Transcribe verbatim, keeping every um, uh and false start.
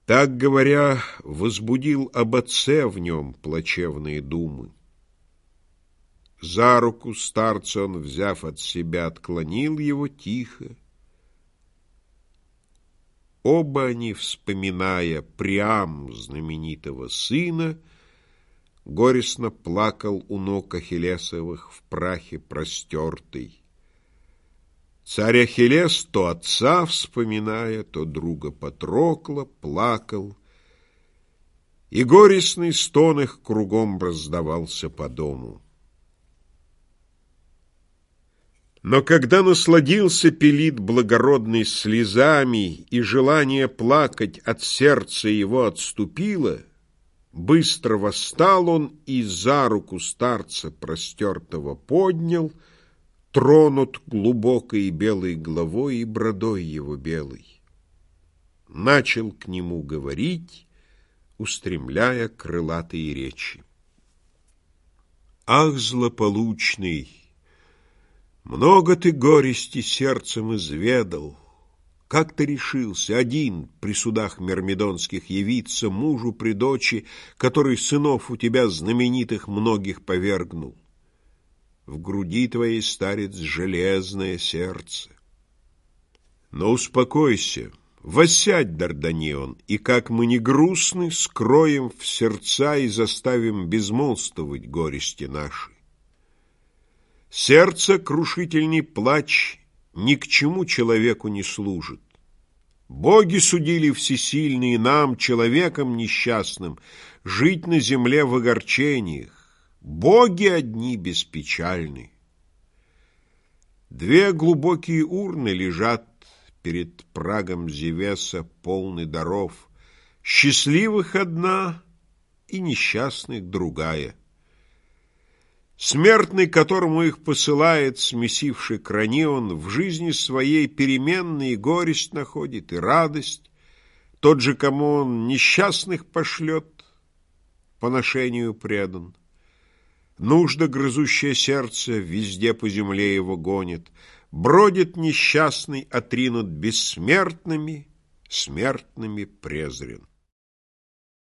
Так говоря, возбудил об отце в нем плачевные думы. За руку старца он, взяв от себя, отклонил его тихо. Оба они, вспоминая Приам, знаменитого сына, горестно плакал у ног Ахиллесовых в прахе простертый. Царь Ахиллес, то отца вспоминая, то друга Патрокла, плакал, и горестный стон их кругом раздавался по дому. Но когда насладился Пелит благородный слезами, и желание плакать от сердца его отступило, быстро восстал он и за руку старца простертого поднял, тронут глубокой белой головой и бродой его белой. Начал к нему говорить, устремляя крылатые речи. «Ах, злополучный! Много ты горести сердцем изведал. Как ты решился один при судах мирмидонских явиться мужу при дочи, который сынов у тебя знаменитых многих повергнул? В груди твоей, старец, железное сердце. Но успокойся, воссядь, Дарданион, и, как мы не грустны, скроем в сердца и заставим безмолвствовать горести наши. Сердце, крушительный плач, ни к чему человеку не служит. Боги судили всесильные нам, человеком несчастным, жить на земле в огорчениях. Боги одни беспечальны. Две глубокие урны лежат перед прагом Зевеса, полны даров. Счастливых одна и несчастных другая. Смертный, которому их посылает смесивший Кранион, в жизни своей переменные горесть находит и радость. Тот же, кому он несчастных пошлет, поношению предан. Нужда, грызущее сердце, везде по земле его гонит. Бродит несчастный, отринут бессмертными, смертными презрен.